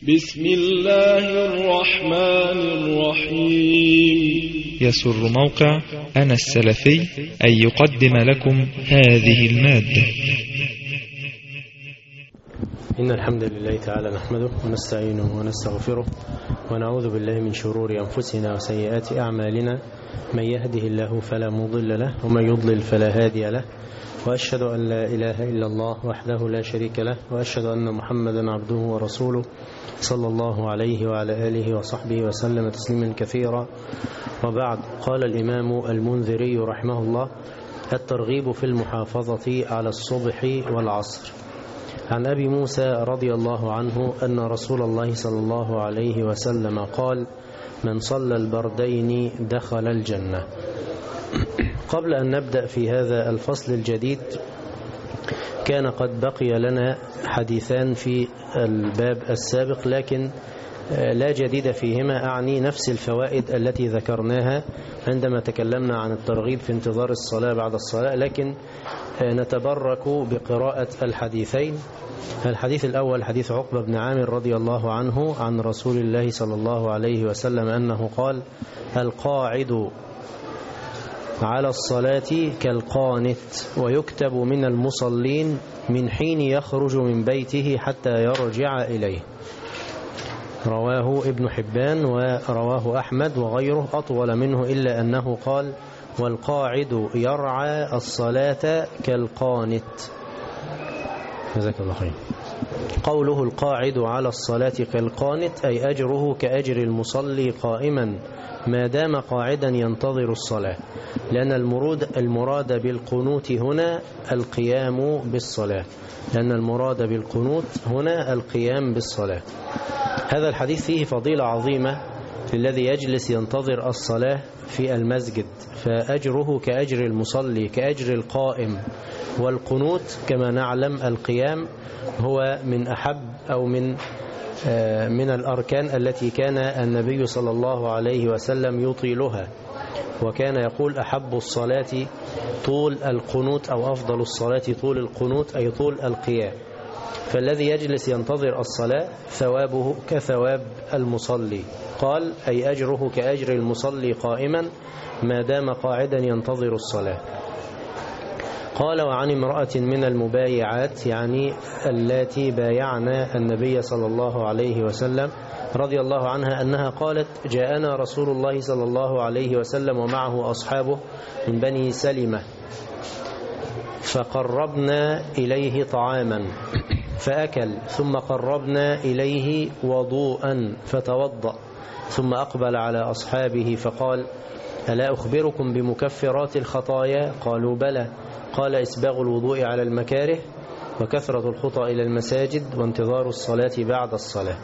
بسم الله الرحمن الرحيم. يسر موقع أنا السلفي أن يقدم لكم هذه المادة. إن الحمد لله تعالى نحمده ونستعينه ونستغفره ونعوذ بالله من شرور أنفسنا وسيئات أعمالنا، من يهده الله فلا مضل له ومن يضلل فلا هادي له، وأشهد أن لا إله إلا الله وحده لا شريك له، وأشهد أن محمدا عبده ورسوله صلى الله عليه وعلى آله وصحبه وسلم تسليما كثيرا. وبعد، قال الإمام المنذري رحمه الله: الترغيب في المحافظة على الصبح والعصر. عن أبي موسى رضي الله عنه أن رسول الله صلى الله عليه وسلم قال: من صلى البردين دخل الجنة. قبل أن نبدأ في هذا الفصل الجديد، كان قد بقي لنا حديثان في الباب السابق، لكن لا جديد فيهما، أعني نفس الفوائد التي ذكرناها عندما تكلمنا عن الترغيب في انتظار الصلاة بعد الصلاة، لكن نتبرك بقراءة الحديثين. الحديث الأول حديث عقبة بن عامر رضي الله عنه عن رسول الله صلى الله عليه وسلم أنه قال: القاعد على الصلاة كالقانت، ويكتب من المصلين من حين يخرج من بيته حتى يرجع إليه. رواه ابن حبان ورواه أحمد وغيره أطول منه، إلا أنه قال: والقاعد يرعى الصلاة كالقانت. جزاك الله خير. قوله القاعد على الصلاة كالقانت أي أجره كأجر المصلي قائما ما دام قاعدا ينتظر الصلاة، لأن المراد بالقنوت هنا القيام بالصلاة، لأن المراد بالقنوت هنا القيام بالصلاة. هذا الحديث فيه فضيلة عظيمة للذي يجلس ينتظر الصلاة في المسجد، فأجره كأجر المصلي كأجر القائم. والقنوت كما نعلم القيام هو من أحب أو من الأركان التي كان النبي صلى الله عليه وسلم يطيلها، وكان يقول: أحب الصلاة طول القنوت، أو أفضل الصلاة طول القنوت، أي طول القيام. فالذي يجلس ينتظر الصلاة ثوابه كثواب المصلي، قال: أي أجره كأجر المصلي قائما ما دام قاعدا ينتظر الصلاة. قال: وعن امرأة من المبايعات، يعني التي بايعنا النبي صلى الله عليه وسلم، رضي الله عنها أنها قالت: جاءنا رسول الله صلى الله عليه وسلم ومعه أصحابه من بني سلمة، فقربنا إليه طعاما فأكل، ثم قربنا إليه وضوءا فتوضأ، ثم أقبل على أصحابه فقال: ألا أخبركم بمكفرات الخطايا؟ قالوا: بلى. قال: إسباغ الوضوء على المكاره، وكثرة الخطى إلى المساجد، وانتظار الصلاة بعد الصلاة.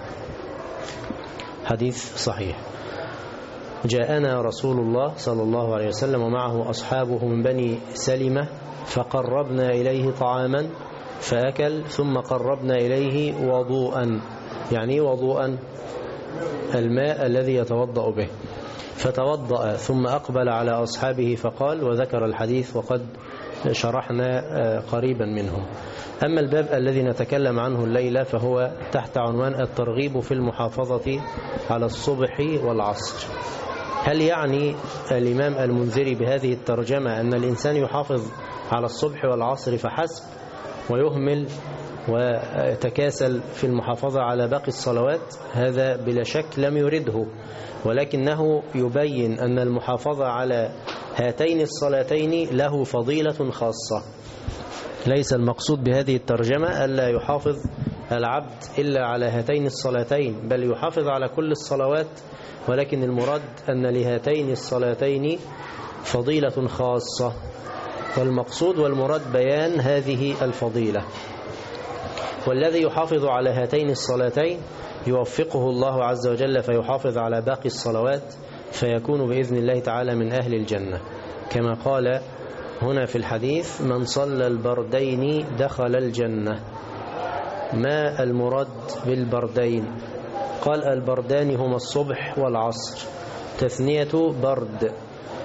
حديث صحيح. جاءنا رسول الله صلى الله عليه وسلم ومعه أصحابه من بني سلمة، فقربنا إليه طعاما فأكل، ثم قربنا إليه وضوءا، يعني وضوءا الماء الذي يتوضأ به، فتوضأ ثم أقبل على أصحابه فقال، وذكر الحديث وقد شرحنا قريبا منه. أما الباب الذي نتكلم عنه الليلة فهو تحت عنوان الترغيب في المحافظة على الصبح والعصر. هل يعني الإمام المنذري بهذه الترجمة أن الإنسان يحافظ على الصبح والعصر فحسب، ويهمل ويتكاسل في المحافظة على باقي الصلوات؟ هذا بلا شك لم يرده، ولكنه يبين أن المحافظة على هاتين الصلاتين له فضيلة خاصة. ليس المقصود بهذه الترجمة ألا يحافظ العبد إلا على هاتين الصلاتين، بل يحافظ على كل الصلوات، ولكن المراد أن لهاتين الصلاتين فضيلة خاصة، والمقصود والمراد بيان هذه الفضيلة. والذي يحافظ على هاتين الصلاتين يوفقه الله عز وجل فيحافظ على باقي الصلوات، فيكون بإذن الله تعالى من أهل الجنة، كما قال هنا في الحديث: من صلى البردين دخل الجنة. ما المراد بالبردين؟ قال: البردان هما الصبح والعصر، تثنية برد،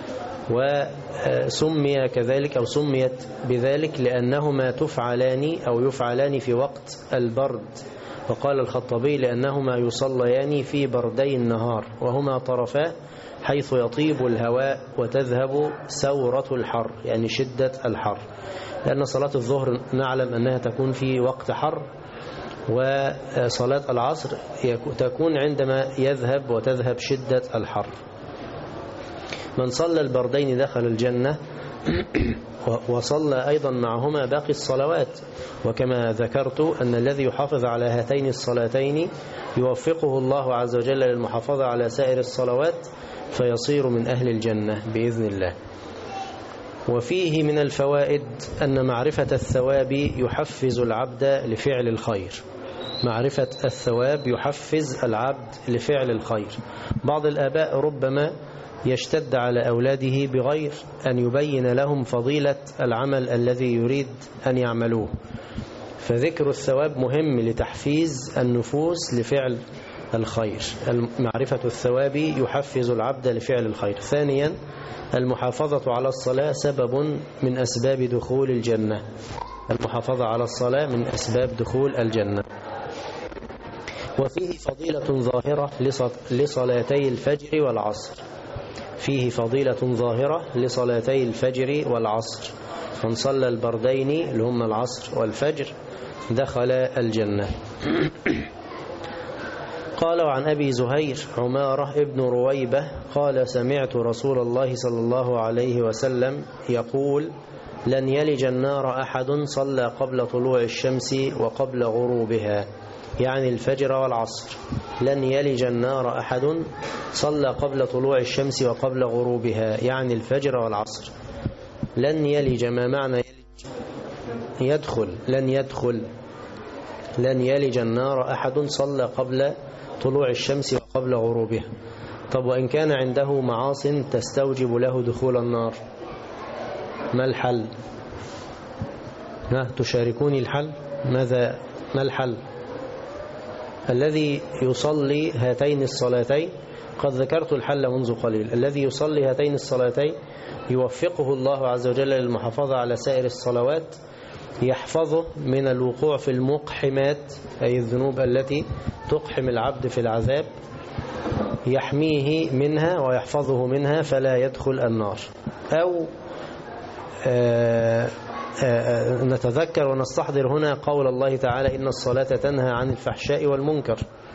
وسمي كذلك أو سميت بذلك لأنهما تفعلان أو يفعلان في وقت البرد، وقال الخطبي لأنهما يصليان في بردي النهار وهما طرفا حيث يطيب الهواء وتذهب سورة الحر، يعني شدة الحر، لأن صلاة الظهر نعلم أنها تكون في وقت حر، وصلاة العصر تكون عندما يذهب وتذهب شدة الحر. من صلى البردين دخل الجنة، وصلى أيضا معهما باقي الصلوات. وكما ذكرت أن الذي يحافظ على هاتين الصلاتين يوفقه الله عز وجل للمحافظة على سائر الصلوات فيصير من أهل الجنة بإذن الله. وفيه من الفوائد أن معرفة الثواب يحفز العبد لفعل الخير. معرفة الثواب يحفز العبد لفعل الخير. بعض الآباء ربما يشتد على أولاده بغير أن يبين لهم فضيلة العمل الذي يريد أن يعملوه، فذكر الثواب مهم لتحفيز النفوس لفعل الخير. معرفة الثواب يحفز العبد لفعل الخير. ثانيا، المحافظة على الصلاة سبب من أسباب دخول الجنة. المحافظة على الصلاة من أسباب دخول الجنة. وفيه فضيلة ظاهرة لصلاتي الفجر والعصر. فيه فضيلة ظاهرة لصلاتي الفجر والعصر. من صلى البردين اللي هم العصر والفجر دخل الجنة. قال عن أبي زهير عمارة ابن رويبة قال سمعت رسول الله صلى الله عليه وسلم يقول لن يلج النار أحد صلى قبل طلوع الشمس وقبل غروبها، يعني الفجر والعصر. لن يلج النار أحد صلى قبل طلوع الشمس وقبل غروبها، يعني الفجر والعصر. لن يلج ما معنى يدخل؟ لن يلج النار أحد صلى قبل طلوع الشمس وقبل غروبها. طب وإن كان عنده معاص تستوجب له دخول النار، ما الحل؟ تشاركوني الحل؟ ما الحل؟ الذي يصلي هاتين الصلاتين، قد ذكرت الحل منذ قليل، الذي يصلي هاتين الصلاتين يوفقه الله عز وجل للمحافظة على سائر الصلوات، يحفظه من الوقوع في المقحمات، أي الذنوب التي تقحم العبد في العذاب، يحميه منها ويحفظه منها فلا يدخل النار. أو نتذكر ونستحضر هنا قول الله تعالى إن الصلاة تنهى عن الفحشاء والمنكر،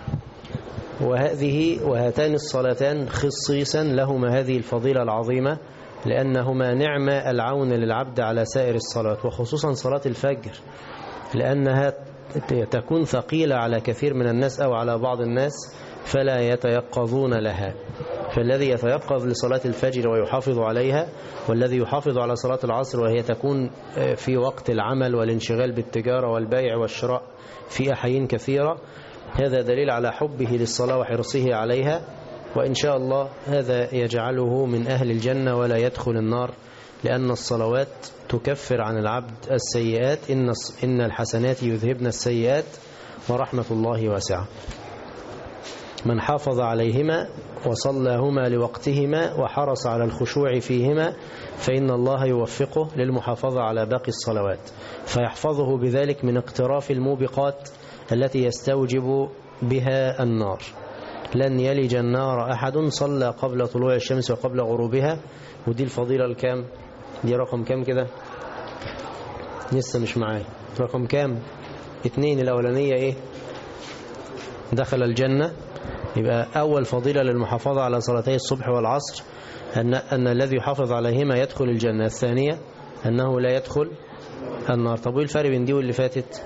وهاتان الصلاتان خصيصا لهما هذه الفضيلة العظيمة، لأنهما نعم العون للعبد على سائر الصلاة، وخصوصا صلاة الفجر لأنها تكون ثقيلة على كثير من الناس أو على بعض الناس فلا يتيقظون لها. فالذي يتيقظ لصلاة الفجر ويحافظ عليها، والذي يحافظ على صلاة العصر وهي تكون في وقت العمل والانشغال بالتجارة والبيع والشراء في أحيان كثيرة، هذا دليل على حبه للصلاة وحرصه عليها، وإن شاء الله هذا يجعله من أهل الجنة ولا يدخل النار، لأن الصلوات تكفر عن العبد السيئات، إن الحسنات يذهبن السيئات ورحمة الله واسعة. من حافظ عليهما وصلاهما لوقتهما وحرص على الخشوع فيهما فإن الله يوفقه للمحافظة على باقي الصلوات، فيحفظه بذلك من اقتراف الموبقات التي يستوجب بها النار. لن يلج النار أحد صلى قبل طلوع الشمس وقبل غروبها، ودي الفضيلة الكام؟ دي رقم كام كده؟ لسه مش معايا. رقم كام؟ 2. الأولانية إيه؟ دخل الجنة. يبقى أول فضيلة للمحافظة على صلاتي الصبح والعصر أن الذي يحافظ عليهما يدخل الجنة. الثانية أنه لا يدخل النار. طب ايه الفرق بين دي واللي فاتت؟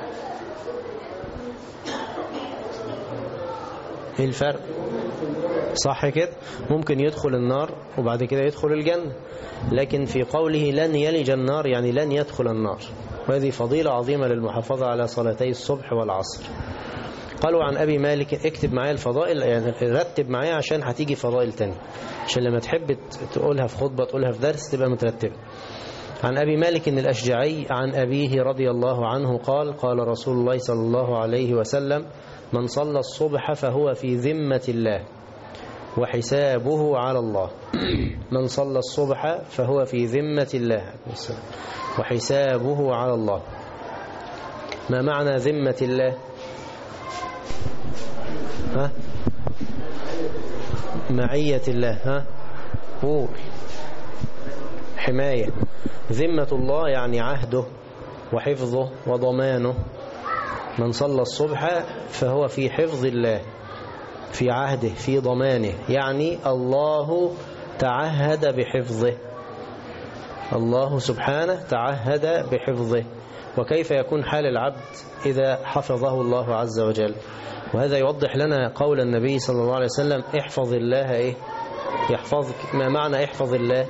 ايه الفرق؟ صح كده؟ ممكن يدخل النار وبعد كده يدخل الجنة، لكن في قوله لن يلج النار يعني لن يدخل النار، وهذه فضيلة عظيمة للمحافظة على صلاتي الصبح والعصر. قالوا عن أبي مالك، اكتب معايا الفضائل، يعني رتب معايا عشان هتيجي فضائل تاني، عشان لما تحب تقولها في خطبة تقولها في درس تبقى مترتبة. عن أبي مالك الأشجعي عن أبيه رضي الله عنه قال قال رسول الله صلى الله عليه وسلم من صلى الصبح فهو في ذمة الله وحسابه على الله. من صلى الصبح فهو في ذمة الله وحسابه على الله. ما معنى ذمة الله؟ ها؟ معية الله. ها؟ قول. حماية. ذمة الله يعني عهده وحفظه وضمانه. من صلى الصبح فهو في حفظ الله، في عهده، في ضمانه، يعني الله تعهد بحفظه، الله سبحانه تعهد بحفظه. وكيف يكون حال العبد إذا حفظه الله عز وجل؟ وهذا يوضح لنا قول النبي صلى الله عليه وسلم: احفظ الله إيه؟ يحفظك. ما معنى احفظ الله؟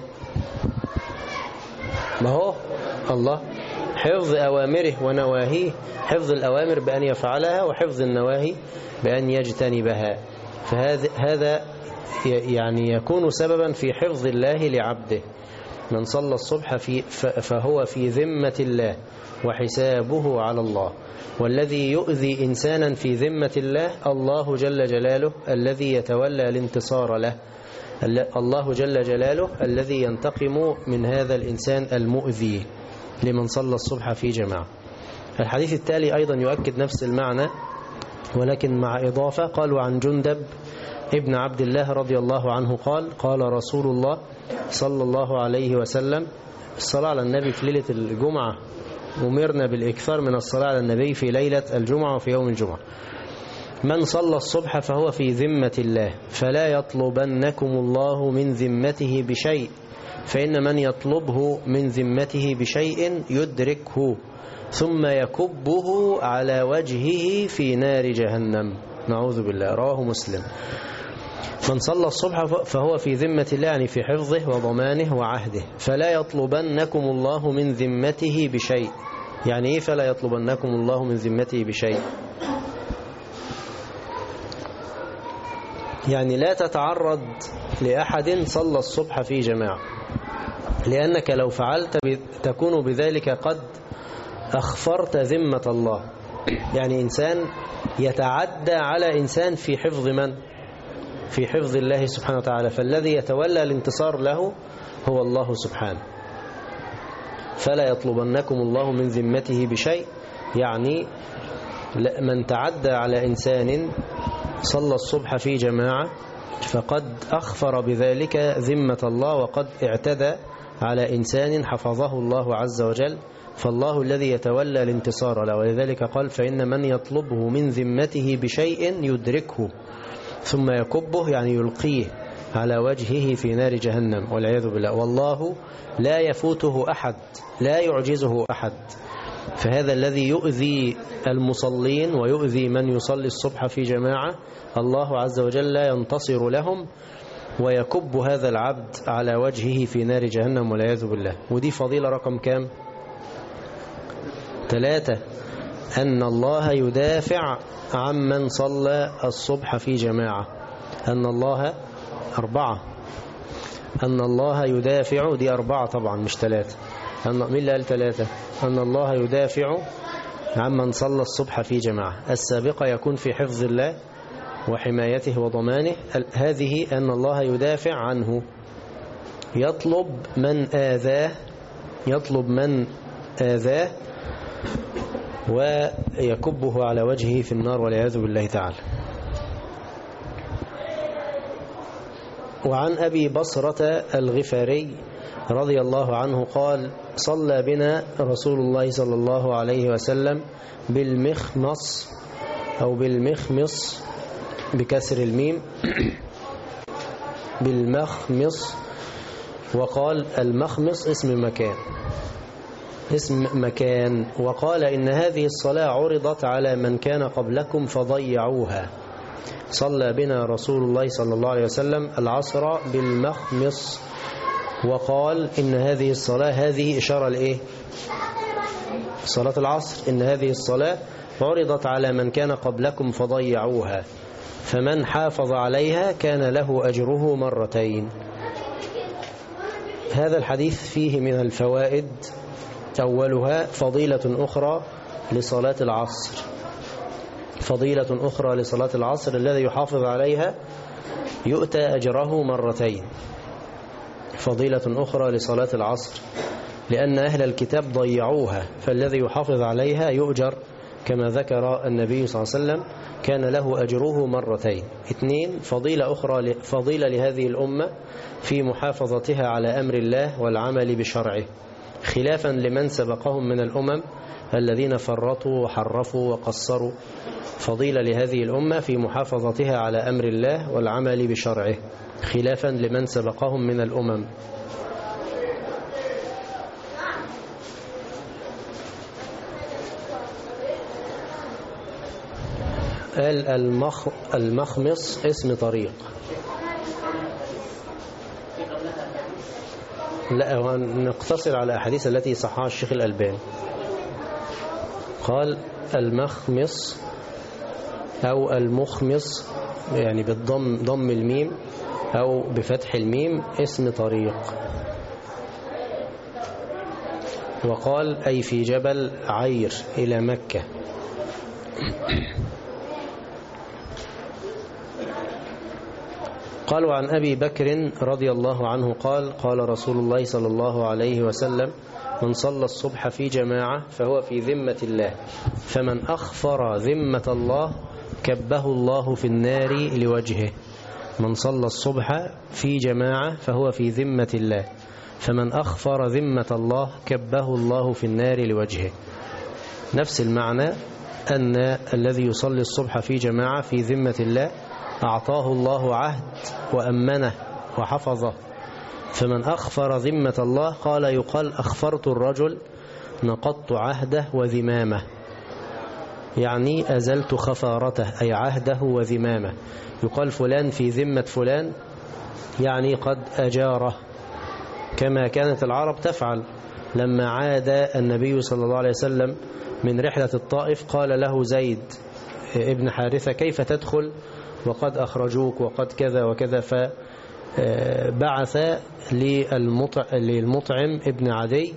ما هو الله حفظ أوامره ونواهيه، حفظ الأوامر بأن يفعلها، وحفظ النواهي بأن يجتنبها. فهذا يعني يكون سببا في حفظ الله لعبده. من صلى الصبح فهو في ذمة الله وحسابه على الله. والذي يؤذي إنسانا في ذمة الله الله جل جلاله الذي يتولى الانتصار له، الله جل جلاله الذي ينتقم من هذا الإنسان المؤذي لمن صلى الصبح في جماعة. الحديث التالي أيضا يؤكد نفس المعنى ولكن مع إضافة. قال: وعن جندب ابن عبد الله رضي الله عنه قال: قال رسول الله صلى الله عليه وسلم. الصلاة على النبي في ليلة الجمعة، أمرنا بالإكثار من الصلاة على النبي في ليلة الجمعة وفي يوم الجمعة. من صلى الصبح فهو في ذمة الله، فلا يطلبنكم الله من ذمته بشيء، فإن من يطلبه من ذمته بشيء يدركه ثم يكبه على وجهه في نار جهنم. نعوذ بالله. رواه مسلم. من صلى الصبح فهو في ذمة الله، يعني في حفظه وضمانه وعهده. فلا يطلبنكم الله من ذمته بشيء. يعني إيه فلا يطلبنكم الله من ذمته بشيء؟ يعني لا تتعرض لأحد صلى الصبح في جماعة، لأنك لو فعلت تكون بذلك قد أخفرت ذمة الله. يعني إنسان يتعدى على إنسان في حفظ من؟ في حفظ الله سبحانه وتعالى. فالذي يتولى الانتصار له هو الله سبحانه. فلا يطلبنكم الله من ذمته بشيء، يعني من تعدى على إنسان صلى الصبح في جماعة فقد أخفر بذلك ذمة الله، وقد اعتدى على إنسان حفظه الله عز وجل، فالله الذي يتولى الانتصار له. ولذلك قال: فإن من يطلبه من ذمته بشيء يدركه ثم يكبه، يعني يلقيه على وجهه في نار جهنم والعياذ بالله. والله لا يفوته أحد، لا يعجزه أحد. فهذا الذي يؤذي المصلين ويؤذي من يصلي الصبح في جماعة الله عز وجل لا ينتصر لهم، ويكب هذا العبد على وجهه في نار جهنم والعياذ بالله. ودي فضيلة رقم كام؟ 3. أن الله يدافع عمن صلى الصبح في جماعة. أن الله 4. أن الله يدافع، دي 4 طبعا مش 3. مين اللي قال 3؟ أن الله يدافع عمن صلى الصبح في جماعة. السابقة يكون في حفظ الله وحمايته وضمانه. هذه أن الله يدافع عنه، يطلب من آذاه ويكبه على وجهه في النار والعياذ بالله تعالى. وعن أبي بصرة الغفاري رضي الله عنه قال: صلى بنا رسول الله صلى الله عليه وسلم بالمخمص أو بالمخمص بكسر الميم بالمخمص. وقال المخمص اسم مكان. وقال: إن هذه الصلاة عرضت على من كان قبلكم فضيعوها. صلى بنا رسول الله صلى الله عليه وسلم العصر بالمخمص. وقال: إن هذه الصلاة، هذه إشارة لإيه؟ صلاة العصر. إن هذه الصلاة عرضت على من كان قبلكم فضيعوها، فمن حافظ عليها كان له أجره 2. هذا الحديث فيه من الفوائد أولها فضيلة أخرى لصلاة العصر. فضيلة أخرى لصلاة العصر: الذي يحافظ عليها يؤتى أجره 2. فضيلة أخرى لصلاة العصر لأن أهل الكتاب ضيعوها، فالذي يحافظ عليها يؤجر كما ذكر النبي صلى الله عليه وسلم كان له أجره مرتين. 2 فضيلة لهذه الأمة في محافظتها على أمر الله والعمل بشرعه، خلافا لمن سبقهم من الأمم الذين فرطوا وحرفوا وقصروا. فضيلة لهذه الأمة في محافظتها على أمر الله والعمل بشرعه، خلافا لمن سبقهم من الأمم. المخمص اسم طريق. لا، نقتصر على الأحاديث التي صححها الشيخ الألباني. قال المخمص أو المخمص يعني ضم الميم أو بفتح الميم اسم طريق. وقال أي في جبل عير إلى مكة. قالوا عن أبي بكر رضي الله عنه قال قال رسول الله صلى الله عليه وسلم من صلى الصبح في جماعة فهو في ذمة الله، فمن أخفر ذمة الله كبه الله في النار لوجهه. من صلى الصبح في جماعة فهو في ذمة الله، فمن أخفر ذمة الله كبه الله في النار لوجهه. نفس المعنى أن الذي يصلي الصبح في جماعة في ذمة الله أعطاه الله عهد وأمنه وحفظه. فمن أخفر ذمة الله قال يقال أخفرت الرجل نقضت عهده وذمامه، يعني أزلت خفارته أي عهده وذمامه. يقال فلان في ذمة فلان يعني قد أجاره، كما كانت العرب تفعل. لما عاد النبي صلى الله عليه وسلم من رحلة الطائف قال له زيد ابن حارثة كيف تدخل وقد أخرجوك وقد كذا وكذا، فبعث للمطعم ابن عدي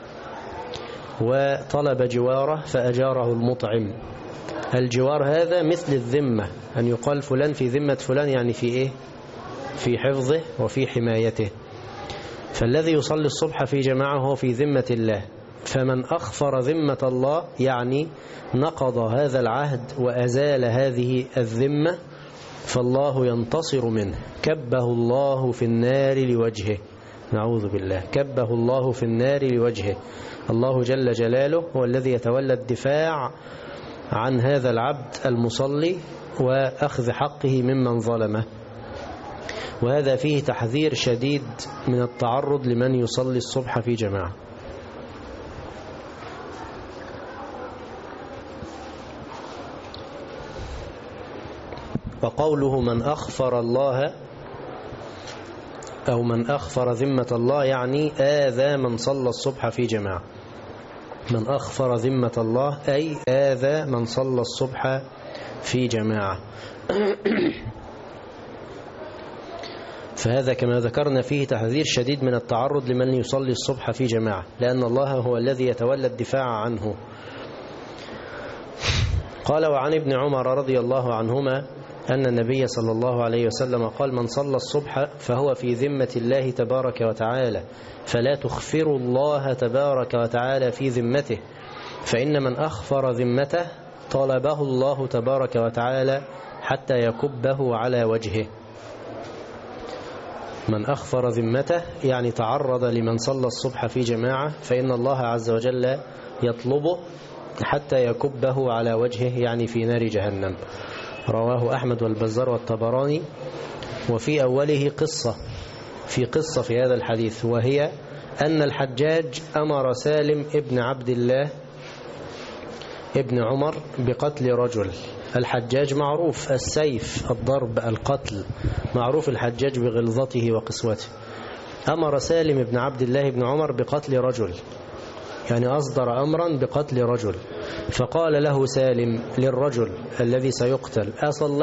وطلب جواره فأجاره المطعم. الجوار هذا مثل الذمة، أن يقال فلان في ذمة فلان يعني في إيه؟ في حفظه وفي حمايته. فالذي يصلي الصبح في جماعة هو في ذمة الله، فمن أخفر ذمة الله يعني نقض هذا العهد وأزال هذه الذمة فالله ينتصر منه، كبه الله في النار لوجهه. نعوذ بالله، كبه الله في النار لوجهه. الله جل جلاله هو الذي يتولى الدفاع عن هذا العبد المصلي وأخذ حقه ممن ظلمه. وهذا فيه تحذير شديد من التعرض لمن يصلي الصبح في جماعة. وقوله من أخفر الله أو من أخفر ذمة الله يعني آذى من صلى الصبح في جماعة. من أخفر ذمة الله أي آذى من صلى الصبح في جماعة. فهذا كما ذكرنا فيه تحذير شديد من التعرض لمن يصلي الصبح في جماعة، لأن الله هو الذي يتولى الدفاع عنه. قال وعن ابن عمر رضي الله عنهما أن النبي صلى الله عليه وسلم قال من صلى الصبح فهو في ذمة الله تبارك وتعالى، فلا تخفروا الله تبارك وتعالى في ذمته، فإن من أخفر ذمته طلبه الله تبارك وتعالى حتى يكبه على وجهه. من أخفر ذمته يعني تعرض لمن صلى الصبح في جماعة، فإن الله عز وجل يطلبه حتى يكبه على وجهه يعني في نار جهنم. رواه أحمد والبزار والطبراني. وفي أوله قصة في هذا الحديث، وهي أن الحجاج أمر سالم ابن عبد الله ابن عمر بقتل رجل. الحجاج معروف السيف، الضرب، القتل، معروف الحجاج بغلظته وقسوته. أمر سالم ابن عبد الله ابن عمر بقتل رجل، يعني أصدر أمرا بقتل رجل. فقال له سالم للرجل الذي سيقتل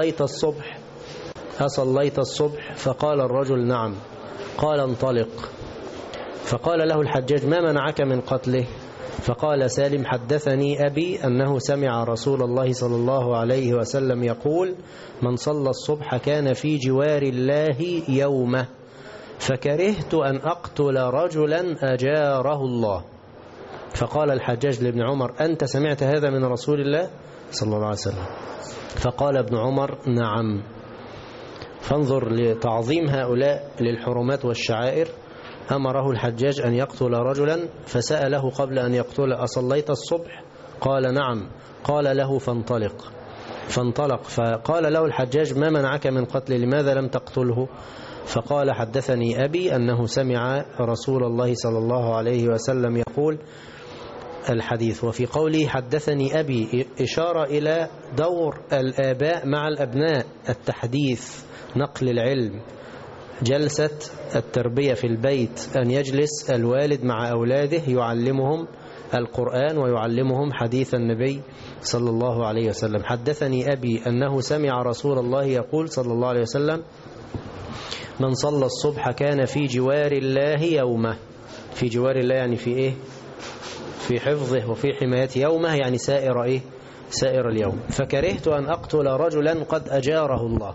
أصليت الصبح؟ فقال الرجل نعم. قال انطلق. فقال له الحجاج ما منعك من قتله؟ فقال سالم حدثني أبي أنه سمع رسول الله صلى الله عليه وسلم يقول من صلى الصبح كان في جوار الله يومه، فكرهت أن أقتل رجلا أجاره الله. فقال الحجاج لابن عمر: أنت سمعت هذا من رسول الله صلى الله عليه وسلم؟ فقال ابن عمر: نعم. فانظر لتعظيم هؤلاء للحرمات والشعائر. أمره الحجاج أن يقتل رجلا فسأله قبل أن يقتل: أصليت الصبح؟ قال: نعم. قال له: فانطلق. فقال له الحجاج: ما منعك من قتله؟ لماذا لم تقتله؟ فقال: حدثني أبي أنه سمع رسول الله صلى الله عليه وسلم يقول الحديث. وفي قوله حدثني أبي إشارة إلى دور الآباء مع الأبناء، التحديث، نقل العلم، جلسة التربية في البيت، أن يجلس الوالد مع أولاده يعلمهم القرآن ويعلمهم حديث النبي صلى الله عليه وسلم. حدثني أبي أنه سمع رسول الله يقول صلى الله عليه وسلم: من صلى الصبح كان في جوار الله يومه. في جوار الله يعني في إيه؟ في حفظه وفي حمايته. يومه يعني سائر إيه؟ سائر اليوم. فكرهت أن أقتل رجلا قد أجاره الله.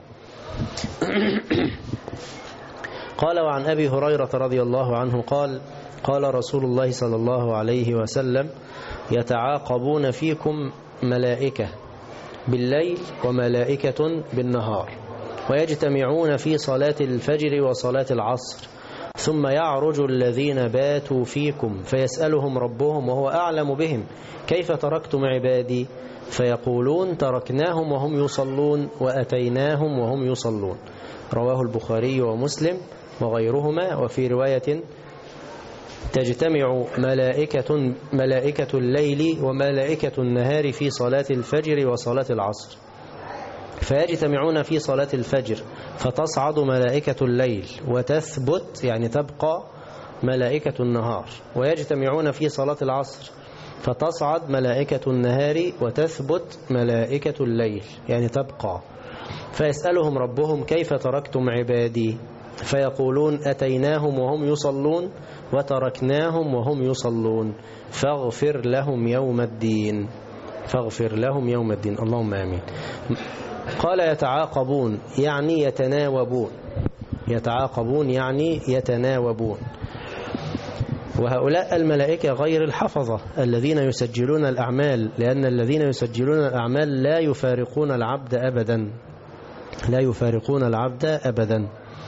قال: وعن أبي هريرة رضي الله عنه قال: قال رسول الله صلى الله عليه وسلم: يتعاقبون فيكم ملائكة بالليل وملائكة بالنهار، ويجتمعون في صلاة الفجر وصلاة العصر، ثم يعرج الذين باتوا فيكم فيسألهم ربهم وهو أعلم بهم: كيف تركتم عبادي؟ فيقولون: تركناهم وهم يصلون وأتيناهم وهم يصلون. رواه البخاري ومسلم وغيرهما. وفي رواية: تجتمع ملائكة الليل وملائكة النهار في صلاة الفجر وصلاة العصر، فيجتمعون في صلاة الفجر فتصعد ملائكة الليل وتثبت يعني تبقى ملائكة النهار، ويجتمعون في صلاة العصر فتصعد ملائكة النهار وتثبت ملائكة الليل يعني تبقى. فيسألهم ربهم: كيف تركتم عبادي؟ فيقولون: أتيناهم وهم يصلون وتركناهم وهم يصلون فاغفر لهم يوم الدين. فاغفر لهم يوم الدين. اللهم آمين. قال: يتعاقبون يعني يتناوبون. يتعاقبون يعني يتناوبون. وهؤلاء الملائكة غير الحفظة الذين يسجلون الأعمال، لأن الذين يسجلون الأعمال لا يفارقون العبد أبدا، لا يفارقون العبد أبدا.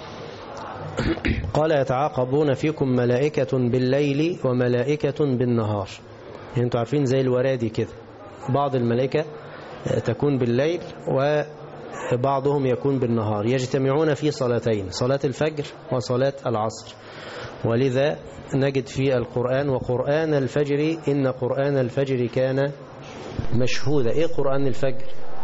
قال: يتعاقبون فيكم ملائكة بالليل وملائكة بالنهار. يعني انتوا عارفين زي الورادي كده، بعض الملائكة تكون بالليل وبعضهم يكون بالنهار، يجتمعون في صلاتين: صلاة الفجر وصلاة العصر. ولذا نجد في القرآن: وقرآن الفجر إن قرآن الفجر كان مشهودا. إيه قرآن الفجر؟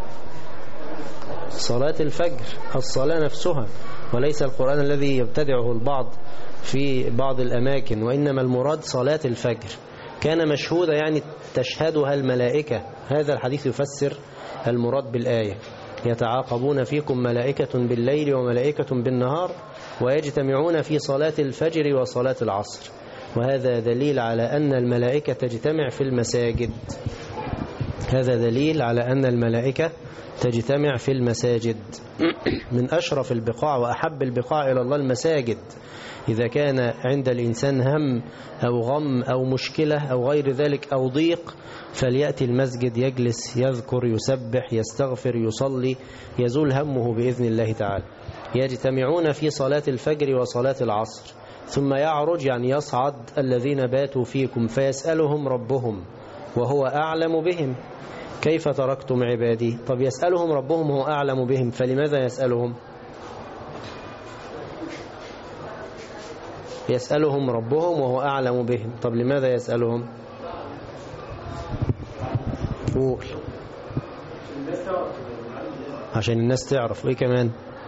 صلاة الفجر، الصلاة نفسها، وليس القرآن الذي يبتدعه البعض في بعض الأماكن، وإنما المراد صلاة الفجر. كان مشهودا يعني تشهدها الملائكة. هذا الحديث يفسر المراد بالآية: يتعاقبون فيكم ملائكة بالليل وملائكة بالنهار ويجتمعون في صلاة الفجر وصلاة العصر. وهذا دليل على أن الملائكة تجتمع في المساجد. هذا دليل على أن الملائكة تجتمع في المساجد. من أشرف البقاع وأحب البقاع إلى الله المساجد. إذا كان عند الإنسان هم أو غم أو مشكلة أو غير ذلك أو ضيق، فليأتي المسجد، يجلس، يذكر، يسبح، يستغفر، يصلي، يزول همه بإذن الله تعالى. يجتمعون في صلاة الفجر وصلاة العصر، ثم يعرج يعني يصعد الذين باتوا فيكم فيسألهم ربهم وهو أعلم بهم: كيف تركتم عبادي؟ طب يسألهم ربهم وهو أعلم بهم، فلماذا يسألهم؟ يسألهم ربهم وهو أعلم بهم، طب لماذا يسألهم؟ قول. عشان الناس تعرف. وإيه كمان؟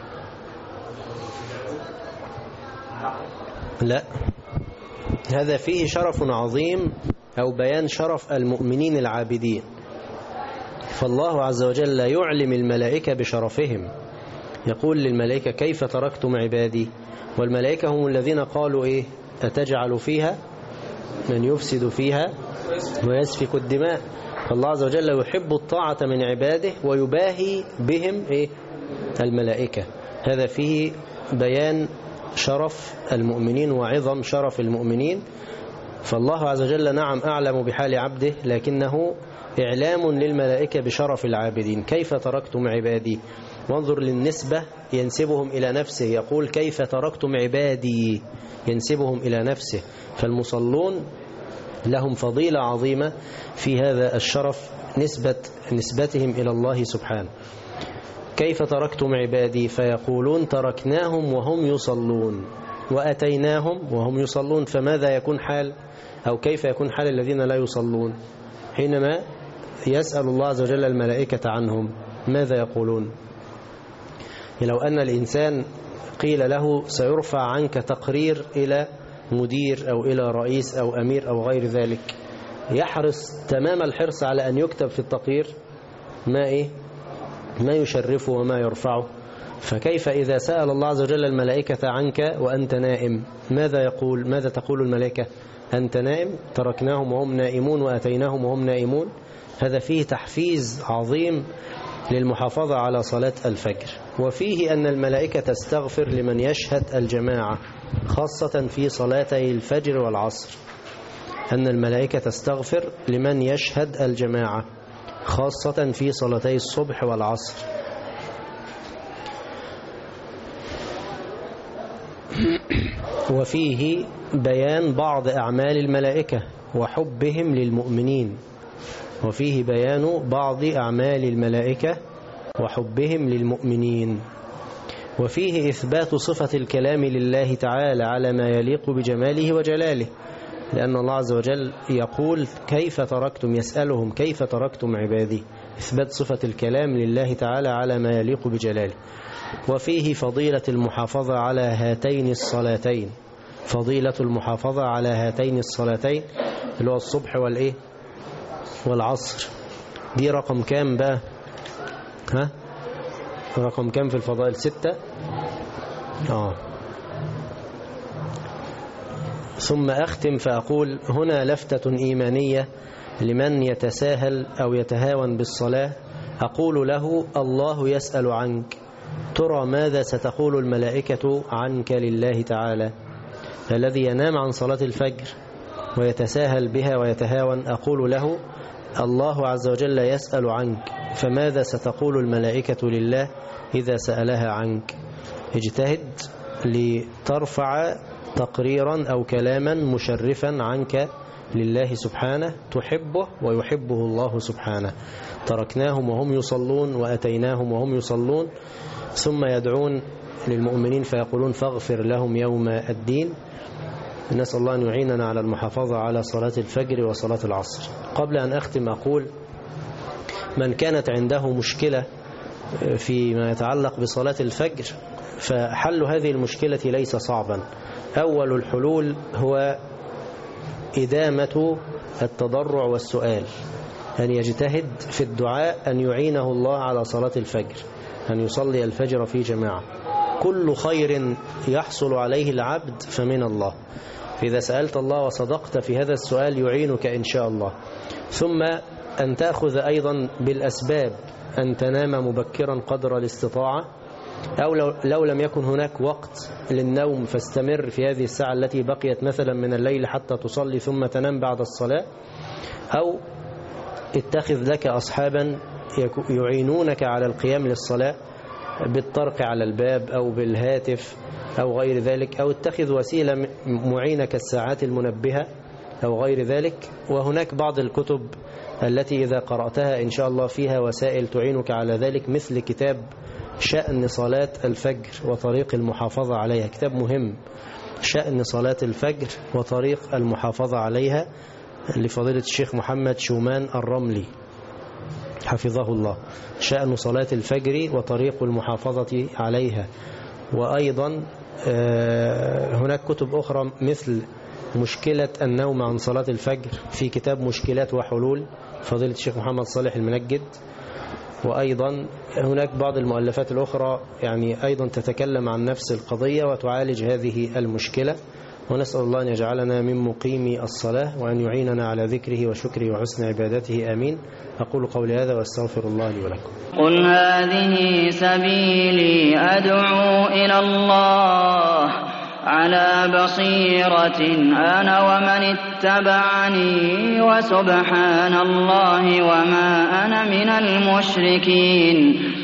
لا، هذا فيه شرف عظيم أو بيان شرف المؤمنين العابدين. فالله عز وجل يعلم الملائكة بشرفهم، يقول للملائكة: كيف تركتم عبادي؟ والملائكة هم الذين قالوا: إيه؟ أتجعل فيها من يفسد فيها ويسفك الدماء. فالله عز وجل يحب الطاعة من عباده ويباهي بهم إيه؟ الملائكة. هذا فيه بيان شرف المؤمنين وعظم شرف المؤمنين. فالله عز وجل نعم أعلم بحال عبده، لكنه إعلام للملائكة بشرف العابدين. كيف تركتم عبادي؟ وانظر للنسبة، ينسبهم إلى نفسه، يقول كيف تركتم عبادي، ينسبهم إلى نفسه. فالمصلون لهم فضيلة عظيمة في هذا الشرف، نسبتهم إلى الله سبحانه. كيف تركتم عبادي؟ فيقولون تركناهم وهم يصلون وأتيناهم وهم يصلون. فماذا يكون حال أو كيف يكون حال الذين لا يصلون حينما يسأل الله عز وجل الملائكة عنهم؟ ماذا يقولون؟ لو أن الإنسان قيل له سيرفع عنك تقرير إلى مدير أو إلى رئيس أو أمير أو غير ذلك، يحرص تمام الحرص على أن يكتب في التقرير ما يشرفه وما يرفعه. فكيف إذا سأل الله عز وجل الملائكة عنك وأنت نائم؟ ماذا تقول الملائكة؟ أنت نائم؟ تركناهم وهم نائمون وأتيناهم وهم نائمون. هذا فيه تحفيز عظيم للمحافظة على صلاة الفجر. وفيه أن الملائكة تستغفر لمن يشهد الجماعة، خاصة في صلاتي الفجر والعصر. أن الملائكة تستغفر لمن يشهد الجماعة، خاصة في صلاتي الصبح والعصر. وفيه بيان بعض أعمال الملائكة وحبهم للمؤمنين. وفيه بيان بعض أعمال الملائكة وحبهم للمؤمنين. وفيه إثبات صفة الكلام لله تعالى على ما يليق بجماله وجلاله، لأن الله عز وجل يقول كيف تركتم، يسألهم كيف تركتم عبادي، إثبات صفة الكلام لله تعالى على ما يليق بجلاله. وفيه فضيلة المحافظة على هاتين الصلاتين، فضيلة المحافظة على هاتين الصلاتين اللي هو الصبح والعصر. دي رقم كام بقى؟ رقم كام في الفضائل؟ 6. ثم أختم فأقول هنا لفتة إيمانية لمن يتساهل أو يتهاون بالصلاة. أقول له الله يسأل عنك، ترى ماذا ستقول الملائكة عنك لله تعالى؟ الذي ينام عن صلاة الفجر ويتساهل بها ويتهاون، أقول له الله عز وجل يسأل عنك، فماذا ستقول الملائكة لله إذا سألها عنك؟ اجتهد لترفع تقريرا أو كلاما مشرفا عنك لله سبحانه، تحبه ويحبه الله سبحانه. تركناهم وهم يصلون وأتيناهم وهم يصلون. ثم يدعون للمؤمنين فيقولون فاغفر لهم يوم الدين. نسأل الله أن يعيننا على المحافظة على صلاة الفجر وصلاة العصر. قبل أن أختم أقول من كانت عنده مشكلة فيما يتعلق بصلاة الفجر، فحل هذه المشكلة ليس صعبا. أول الحلول هو إدامة التضرع والسؤال، أن يجتهد في الدعاء أن يعينه الله على صلاة الفجر، أن يصلي الفجر في جماعة. كل خير يحصل عليه العبد فمن الله، فإذا سألت الله وصدقت في هذا السؤال يعينك إن شاء الله. ثم أن تأخذ أيضا بالأسباب، أن تنام مبكرا قدر الاستطاعة، أو لو لم يكن هناك وقت للنوم فاستمر في هذه الساعة التي بقيت مثلا من الليل حتى تصلي ثم تنام بعد الصلاة، أو اتخذ لك أصحابا يعينونك على القيام للصلاة بالطرق على الباب أو بالهاتف أو غير ذلك، أو اتخذ وسيلة معينة كالساعات المنبهة أو غير ذلك. وهناك بعض الكتب التي إذا قرأتها إن شاء الله فيها وسائل تعينك على ذلك، مثل كتاب شأن صلاة الفجر وطريق المحافظة عليها، كتاب مهم، شأن صلاة الفجر وطريق المحافظة عليها، لفضيلة الشيخ محمد شومان الرملي حفظه الله. شأن صلاة الفجر وطريق المحافظة عليها. وأيضا هناك كتب أخرى مثل مشكلة النوم عن صلاة الفجر، في كتاب مشكلات وحلول فضيلة الشيخ محمد صالح المنجد. وأيضا هناك بعض المؤلفات الأخرى يعني أيضا تتكلم عن نفس القضية وتعالج هذه المشكلة. ونسأل الله أن يجعلنا من مقيمي الصلاة وأن يعيننا على ذكره وشكره وحسن عبادته، آمين. أقول قولي هذا وأستغفر الله لي ولكم. قل هذه سبيلي أدعو إلى الله على بصيرة أنا ومن اتبعني وسبحان الله وما أنا من المشركين.